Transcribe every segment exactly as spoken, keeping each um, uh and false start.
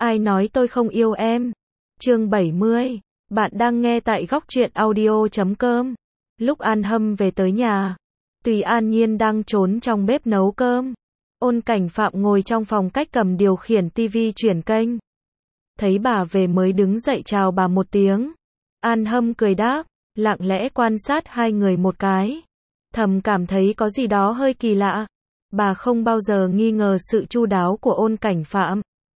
Ai nói tôi không yêu em? Chương bảy mươi. Bạn đang nghe tại góc truyện audio chấm com. Lúc An Hâm về tới nhà, Tùy An Nhiên đang trốn trong bếp nấu cơm. Ôn Cảnh Phạm ngồi trong phòng cách cầm điều khiển tivi chuyển kênh. Thấy bà về mới đứng dậy chào bà một tiếng. An Hâm cười đáp, lặng lẽ quan sát hai người một cái. Thầm cảm thấy có gì đó hơi kỳ lạ. Bà không bao giờ nghi ngờ sự chu đáo của Ôn Cảnh Phạm.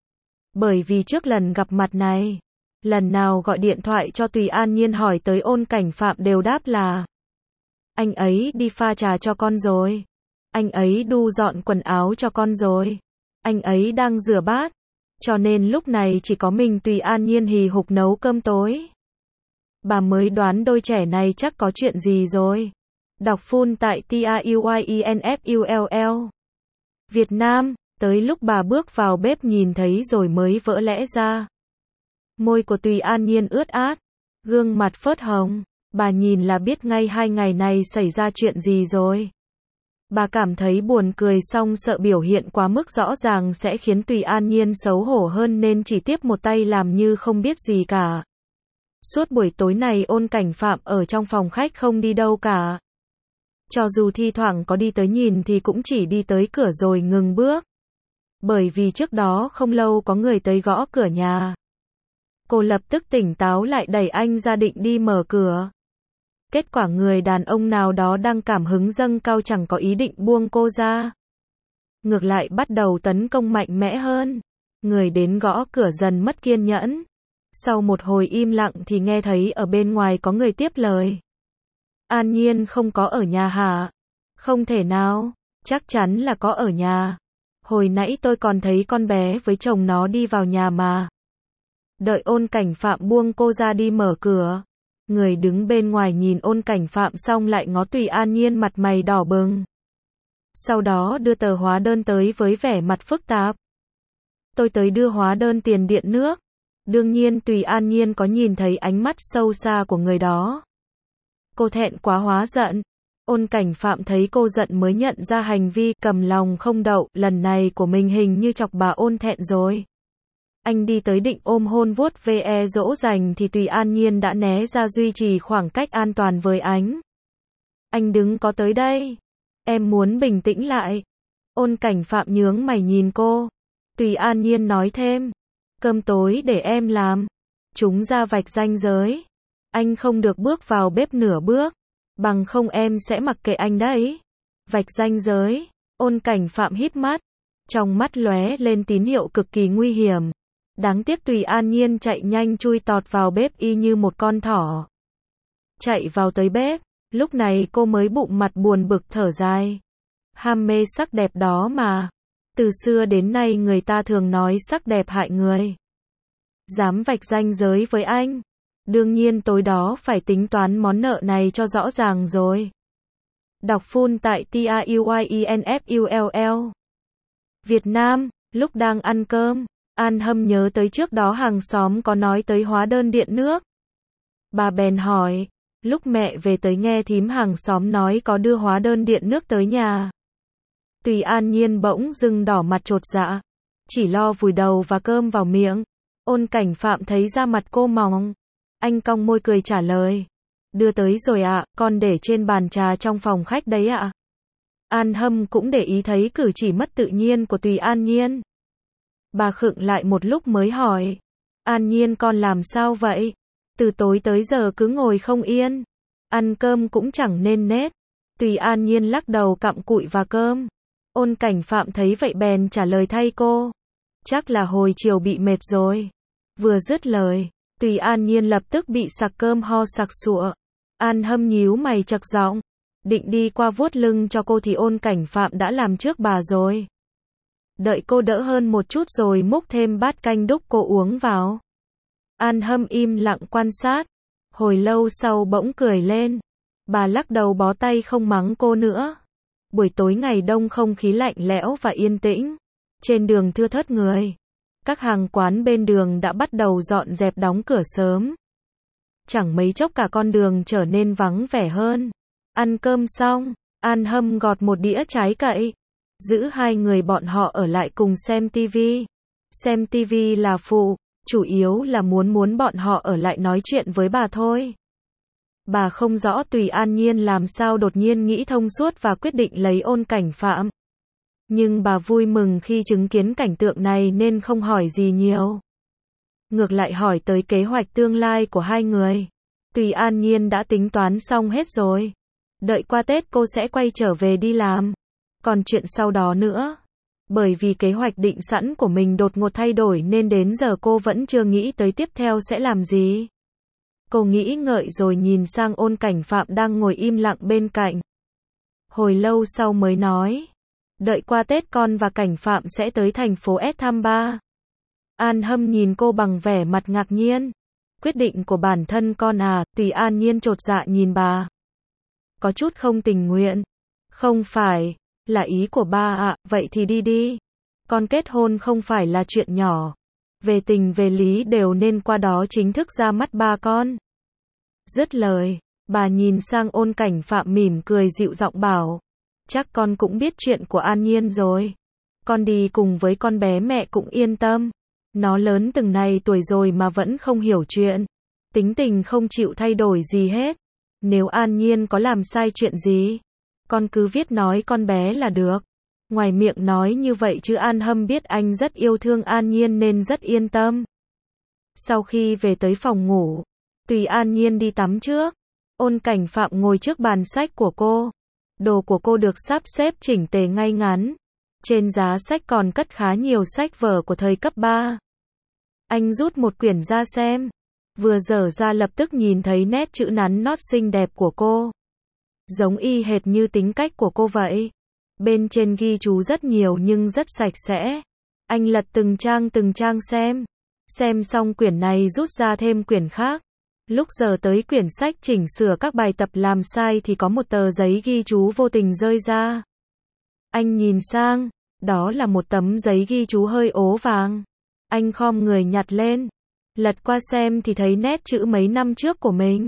Bởi vì trước lần gặp mặt này, lần nào gọi điện thoại cho Tùy An Nhiên hỏi tới Ôn Cảnh Phạm đều đáp là anh ấy đi pha trà cho con rồi. Anh ấy đu dọn quần áo cho con rồi. Anh ấy đang rửa bát. Cho nên lúc này chỉ có mình Tùy An Nhiên hì hục nấu cơm tối. Bà mới đoán đôi trẻ này chắc có chuyện gì rồi. Đọc full tại T A U Y E N F U L L. Việt Nam, tới lúc bà bước vào bếp nhìn thấy rồi mới vỡ lẽ ra. Môi của Tùy An Nhiên ướt át, gương mặt phớt hồng, bà nhìn là biết ngay hai ngày này xảy ra chuyện gì rồi. Bà cảm thấy buồn cười xong sợ biểu hiện quá mức rõ ràng sẽ khiến Tùy An Nhiên xấu hổ hơn nên chỉ tiếp một tay làm như không biết gì cả. Suốt buổi tối này Ôn Cảnh Phạm ở trong phòng khách không đi đâu cả. Cho dù thi thoảng có đi tới nhìn thì cũng chỉ đi tới cửa rồi ngừng bước. Bởi vì trước đó không lâu có người tới gõ cửa nhà. Cô lập tức tỉnh táo lại đẩy anh ra định đi mở cửa. Kết quả người đàn ông nào đó đang cảm hứng dâng cao chẳng có ý định buông cô ra. Ngược lại bắt đầu tấn công mạnh mẽ hơn. Người đến gõ cửa dần mất kiên nhẫn. Sau một hồi im lặng thì nghe thấy ở bên ngoài có người tiếp lời. An Nhiên không có ở nhà hả? Không thể nào, chắc chắn là có ở nhà. Hồi nãy tôi còn thấy con bé với chồng nó đi vào nhà mà. Đợi Ôn Cảnh Phạm buông cô ra đi mở cửa. Người đứng bên ngoài nhìn Ôn Cảnh Phạm xong lại ngó Tùy An Nhiên mặt mày đỏ bừng. Sau đó đưa tờ hóa đơn tới với vẻ mặt phức tạp. Tôi tới đưa hóa đơn tiền điện nước. Đương nhiên Tùy An Nhiên có nhìn thấy ánh mắt sâu xa của người đó. Cô thẹn quá hóa giận. Ôn Cảnh Phạm thấy cô giận mới nhận ra hành vi cầm lòng không đậu lần này của mình hình như chọc bà Ôn thẹn rồi. Anh đi tới định ôm hôn vuốt ve dỗ dành thì Tùy An Nhiên đã né ra duy trì khoảng cách an toàn với anh. Anh đừng có tới đây. Em muốn bình tĩnh lại. Ôn Cảnh Phạm nhướng mày nhìn cô. Tùy An Nhiên nói thêm. Cơm tối để em làm. Chúng ra vạch ranh giới. Anh không được bước vào bếp nửa bước. Bằng không em sẽ mặc kệ anh đấy. Vạch ranh giới. Ôn Cảnh Phạm híp mắt. Trong mắt lóe lên tín hiệu cực kỳ nguy hiểm. Đáng tiếc Tùy An Nhiên chạy nhanh chui tọt vào bếp y như một con thỏ. Chạy vào tới bếp. Lúc này cô mới bụng mặt buồn bực thở dài. Ham mê sắc đẹp đó mà. Từ xưa đến nay người ta thường nói sắc đẹp hại người. Dám vạch ranh giới với anh. Đương nhiên tối đó phải tính toán món nợ này cho rõ ràng rồi. Đọc full tại T A U Y E N F U L L. Việt Nam, lúc đang ăn cơm, An Hâm nhớ tới trước đó hàng xóm có nói tới hóa đơn điện nước. Bà bèn hỏi, lúc mẹ về tới nghe thím hàng xóm nói có đưa hóa đơn điện nước tới nhà. Tùy An Nhiên bỗng dưng đỏ mặt chột dạ, chỉ lo vùi đầu và cơm vào miệng. Ôn Cảnh Phạm thấy da mặt cô mỏng. Anh cong môi cười trả lời. Đưa tới rồi ạ, à, con để trên bàn trà trong phòng khách đấy ạ. À. An Hâm cũng để ý thấy cử chỉ mất tự nhiên của Tùy An Nhiên. Bà khựng lại một lúc mới hỏi. An Nhiên con làm sao vậy? Từ tối tới giờ cứ ngồi không yên. Ăn cơm cũng chẳng nên nết. Tùy An Nhiên lắc đầu cặm cụi và cơm. Ôn Cảnh Phạm thấy vậy bèn trả lời thay cô. Chắc là hồi chiều bị mệt rồi. Vừa dứt lời, Tùy An Nhiên lập tức bị sặc cơm ho sặc sụa. An Hâm nhíu mày chậc giọng, định đi qua vuốt lưng cho cô thì Ôn Cảnh Phạm đã làm trước bà rồi. Đợi cô đỡ hơn một chút rồi múc thêm bát canh đúc cô uống vào. An Hâm im lặng quan sát. Hồi lâu sau bỗng cười lên. Bà lắc đầu bó tay không mắng cô nữa. Buổi tối ngày đông không khí lạnh lẽo và yên tĩnh. Trên đường thưa thớt người. Các hàng quán bên đường đã bắt đầu dọn dẹp đóng cửa sớm. Chẳng mấy chốc cả con đường trở nên vắng vẻ hơn. Ăn cơm xong, An Hâm gọt một đĩa trái cậy. Giữ hai người bọn họ ở lại cùng xem tivi. xem tivi là phụ, chủ yếu là muốn muốn bọn họ ở lại nói chuyện với bà thôi. Bà không rõ Tùy An Nhiên làm sao đột nhiên nghĩ thông suốt và quyết định lấy Ôn Cảnh Phạm. Nhưng bà vui mừng khi chứng kiến cảnh tượng này nên không hỏi gì nhiều. Ngược lại hỏi tới kế hoạch tương lai của hai người. Tùy An Nhiên đã tính toán xong hết rồi. Đợi qua Tết cô sẽ quay trở về đi làm. Còn chuyện sau đó nữa. Bởi vì kế hoạch định sẵn của mình đột ngột thay đổi nên đến giờ cô vẫn chưa nghĩ tới tiếp theo sẽ làm gì. Cô nghĩ ngợi rồi nhìn sang Ôn Cảnh Phạm đang ngồi im lặng bên cạnh. Hồi lâu sau mới nói. Đợi qua Tết con và Cảnh Phạm sẽ tới thành phố S thăm ba. An Hâm nhìn cô bằng vẻ mặt ngạc nhiên. Quyết định của bản thân con à? Tùy An Nhiên chột dạ nhìn bà. Có chút không tình nguyện. Không phải, là ý của ba ạ, à, vậy thì đi đi. Con kết hôn không phải là chuyện nhỏ. Về tình về lý đều nên qua đó chính thức ra mắt ba con. Dứt lời, bà nhìn sang Ôn Cảnh Phạm mỉm cười dịu giọng bảo. Chắc con cũng biết chuyện của An Nhiên rồi. Con đi cùng với con bé mẹ cũng yên tâm. Nó lớn từng này tuổi rồi mà vẫn không hiểu chuyện. Tính tình không chịu thay đổi gì hết. Nếu An Nhiên có làm sai chuyện gì, con cứ viết nói con bé là được. Ngoài miệng nói như vậy chứ An Hâm biết anh rất yêu thương An Nhiên nên rất yên tâm. Sau khi về tới phòng ngủ, Tùy An Nhiên đi tắm trước. Ôn Cảnh Phạm ngồi trước bàn sách của cô. Đồ của cô được sắp xếp chỉnh tề ngay ngắn. Trên giá sách còn cất khá nhiều sách vở của thời cấp ba. Anh rút một quyển ra xem. Vừa dở ra lập tức nhìn thấy nét chữ nắn nót xinh đẹp của cô. Giống y hệt như tính cách của cô vậy. Bên trên ghi chú rất nhiều nhưng rất sạch sẽ. Anh lật từng trang từng trang xem. Xem xong quyển này rút ra thêm quyển khác. Lúc giờ tới quyển sách chỉnh sửa các bài tập làm sai thì có một tờ giấy ghi chú vô tình rơi ra. Anh nhìn sang, đó là một tấm giấy ghi chú hơi ố vàng. Anh khom người nhặt lên. Lật qua xem thì thấy nét chữ mấy năm trước của mình.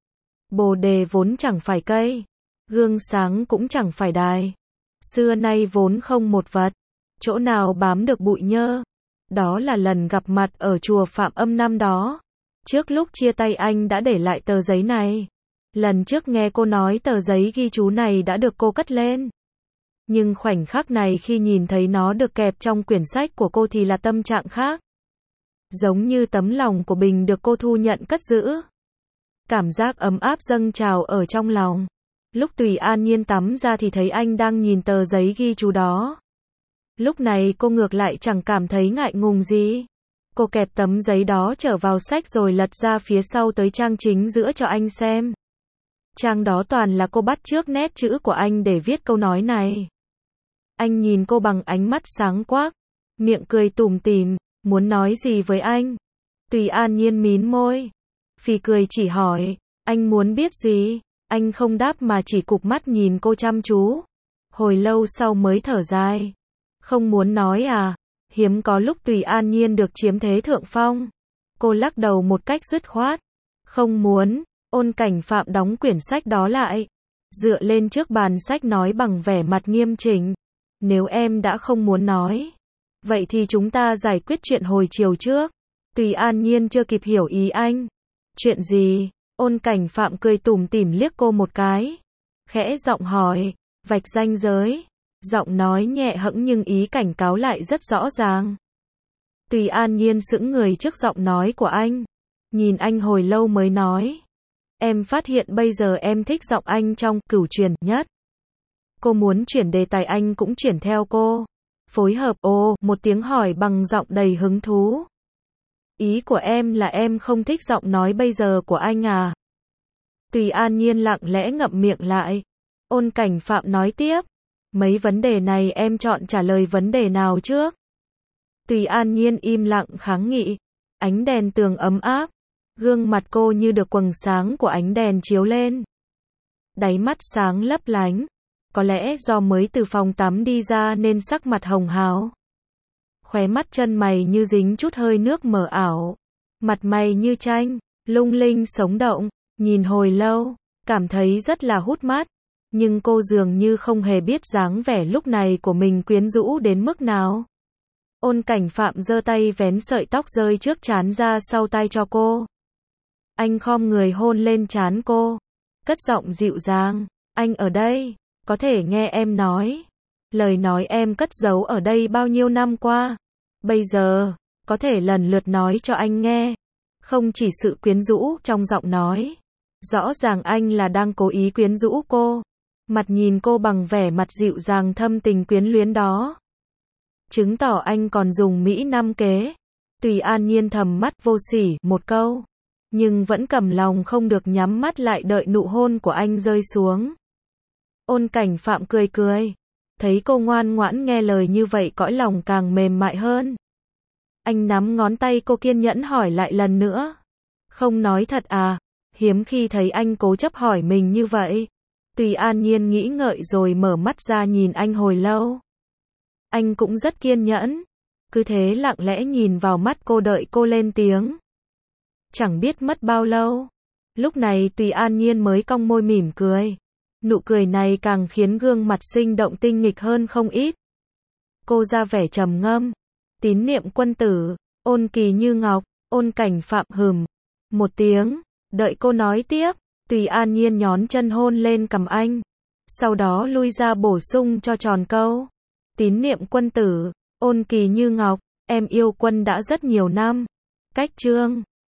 Bồ đề vốn chẳng phải cây. Gương sáng cũng chẳng phải đài. Xưa nay vốn không một vật. Chỗ nào bám được bụi nhơ. Đó là lần gặp mặt ở chùa Phạm Âm năm đó. Trước lúc chia tay anh đã để lại tờ giấy này. Lần trước nghe cô nói tờ giấy ghi chú này đã được cô cất lên. Nhưng khoảnh khắc này khi nhìn thấy nó được kẹp trong quyển sách của cô thì là tâm trạng khác. Giống như tấm lòng của Bình được cô thu nhận cất giữ. Cảm giác ấm áp dâng trào ở trong lòng. Lúc Tùy An Nhiên tắm ra thì thấy anh đang nhìn tờ giấy ghi chú đó. Lúc này cô ngược lại chẳng cảm thấy ngại ngùng gì. Cô kẹp tấm giấy đó trở vào sách rồi lật ra phía sau tới trang chính giữa cho anh xem. Trang đó toàn là cô bắt chước nét chữ của anh để viết câu nói này. Anh nhìn cô bằng ánh mắt sáng quắc, miệng cười tủm tỉm, muốn nói gì với anh. Tùy An Nhiên mím môi, phì cười chỉ hỏi, anh muốn biết gì? Anh không đáp mà chỉ cụp mắt nhìn cô chăm chú. Hồi lâu sau mới thở dài. Không muốn nói à? Hiếm có lúc Tùy An Nhiên được chiếm thế thượng phong. Cô lắc đầu một cách dứt khoát. Không muốn. Ôn Cảnh Phạm đóng quyển sách đó lại. Dựa lên trước bàn sách nói bằng vẻ mặt nghiêm chỉnh. Nếu em đã không muốn nói, vậy thì chúng ta giải quyết chuyện hồi chiều trước. Tùy An Nhiên chưa kịp hiểu ý anh. Chuyện gì? Ôn Cảnh Phạm cười tủm tỉm liếc cô một cái. Khẽ giọng hỏi, vạch ranh giới. Giọng nói nhẹ hẫng nhưng ý cảnh cáo lại rất rõ ràng. Tùy An Nhiên sững người trước giọng nói của anh. Nhìn anh hồi lâu mới nói. Em phát hiện bây giờ em thích giọng anh trong Cửu Truyền nhất. Cô muốn chuyển đề tài anh cũng chuyển theo cô. Phối hợp ồ, một tiếng hỏi bằng giọng đầy hứng thú. Ý của em là em không thích giọng nói bây giờ của anh à? Tùy An Nhiên lặng lẽ ngậm miệng lại. Ôn Cảnh Phạm nói tiếp. Mấy vấn đề này em chọn trả lời vấn đề nào trước? Tùy An Nhiên im lặng kháng nghị. Ánh đèn tường ấm áp. Gương mặt cô như được quầng sáng của ánh đèn chiếu lên. Đáy mắt sáng lấp lánh. Có lẽ do mới từ phòng tắm đi ra nên sắc mặt hồng hào. Khóe mắt chân mày như dính chút hơi nước mờ ảo. Mặt mày như tranh, lung linh sống động. Nhìn hồi lâu, cảm thấy rất là hút mắt. Nhưng cô dường như không hề biết dáng vẻ lúc này của mình quyến rũ đến mức nào. Ôn Cảnh Phạm giơ tay vén sợi tóc rơi trước trán ra sau tai cho cô. Anh khom người hôn lên trán cô, cất giọng dịu dàng, anh ở đây, có thể nghe em nói. Lời nói em cất giấu ở đây bao nhiêu năm qua, bây giờ, có thể lần lượt nói cho anh nghe. Không chỉ sự quyến rũ trong giọng nói, rõ ràng anh là đang cố ý quyến rũ cô. Mặt nhìn cô bằng vẻ mặt dịu dàng thâm tình quyến luyến đó, chứng tỏ anh còn dùng Mỹ Nam kế. Tùy An Nhiên thầm mắt vô sỉ một câu, nhưng vẫn cầm lòng không được nhắm mắt lại đợi nụ hôn của anh rơi xuống. Ôn Cảnh Phạm cười cười, thấy cô ngoan ngoãn nghe lời như vậy cõi lòng càng mềm mại hơn. Anh nắm ngón tay cô kiên nhẫn hỏi lại lần nữa. Không nói thật à? Hiếm khi thấy anh cố chấp hỏi mình như vậy. Tùy An Nhiên nghĩ ngợi rồi mở mắt ra nhìn anh hồi lâu. Anh cũng rất kiên nhẫn, cứ thế lặng lẽ nhìn vào mắt cô đợi cô lên tiếng. Chẳng biết mất bao lâu, lúc này Tùy An Nhiên mới cong môi mỉm cười. Nụ cười này càng khiến gương mặt sinh động tinh nghịch hơn không ít. Cô ra vẻ trầm ngâm. Tín Niệm Quân tử, Ôn Kỳ Như Ngọc, Ôn Cảnh Phạm hừm một tiếng, đợi cô nói tiếp. Tùy An Nhiên nhón chân hôn lên cằm anh, sau đó lui ra bổ sung cho tròn câu. Tín Niệm Quân tử, Ôn Kỳ Như Ngọc, em yêu Quân đã rất nhiều năm. Cách chương